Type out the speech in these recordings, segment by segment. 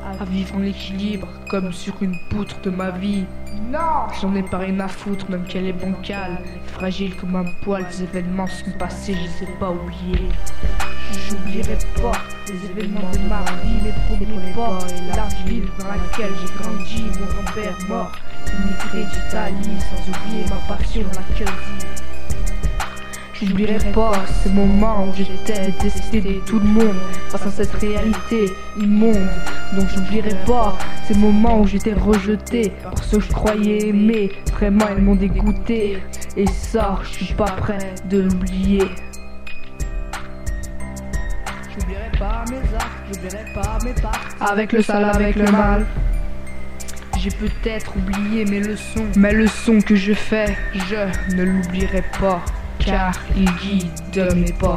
à vivre en équilibre, comme sur une poutre de ma vie. J'en ai pas rien à foutre, même qu'elle est bancale, fragile comme un poil. Les événements sont passés, je les ai pas oubliés. J'oublierai pas les événements de ma vie, mes premiers pas et la ville dans laquelle j'ai grandi. Mon grand-père mort, immigré d'Italie, sans oublier ma passion, la cuisine. J'oublierai pas ces moments où j'étais détesté de tout le monde face à cette réalité immonde. Donc j'oublierai pas ces moments où j'étais rejeté par ceux que je croyais aimer. Vraiment ils m'ont dégoûté, et ça je suis pas prêt de l'oublier. J'oublierai pas mes actes, j'oublierai pas mes pactes avec le sale, avec le mal. J'ai peut-être oublié mes leçons, mais le son que je fais, je ne l'oublierai pas, car il guide mes pas.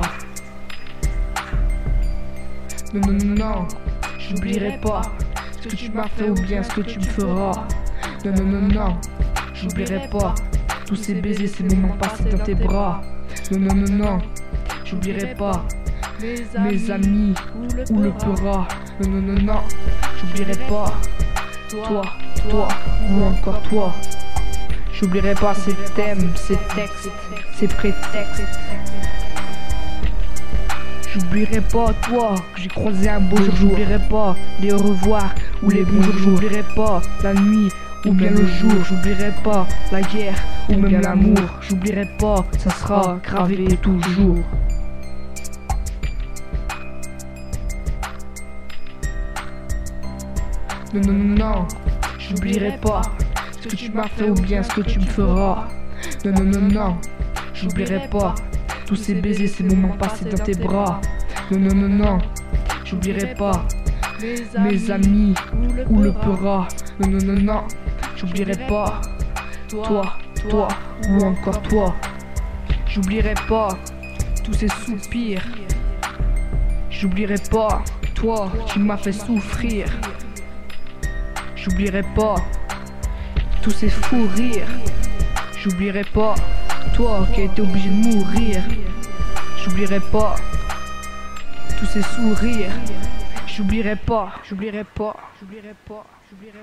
Non, non, non, non, j'oublierai pas ce que tu m'as fait ou bien ce que tu me feras. Non, non, non, non, j'oublierai pas tous ces baisers, ces moments passés dans tes bras. Non, non, non, non, j'oublierai pas mes amis ou le pleura. Non, non, non, non, j'oublierai pas toi ou encore toi. J'oublierai pas ces thèmes, ces textes, ces prétextes. J'oublierai pas toi que j'ai croisé un beau jour. J'oublierai pas les au revoir ou les bonjours. J'oublierai pas la nuit ou bien le jour. J'oublierai pas la guerre ou même l'amour. J'oublierai pas, ça sera gravé toujours. Non, non, non, non, j'oublierai pas ce que tu m'as fait ou bien ce que tu me feras. Non, non, non, non, j'oublierai pas tous ces baisers, ces moments passés dans tes bras. Non, non, non, non, j'oublierai pas mes amis ou le pleura. Non, non, non, non, j'oublierai pas toi ou encore toi. J'oublierai pas tous ces soupirs. J'oublierai pas toi qui m'as fait souffrir. J'oublierai pas tous ces fous rires. J'oublierai pas toi qui as été obligé de mourir. J'oublierai pas tous ces sourires. J'oublierai pas.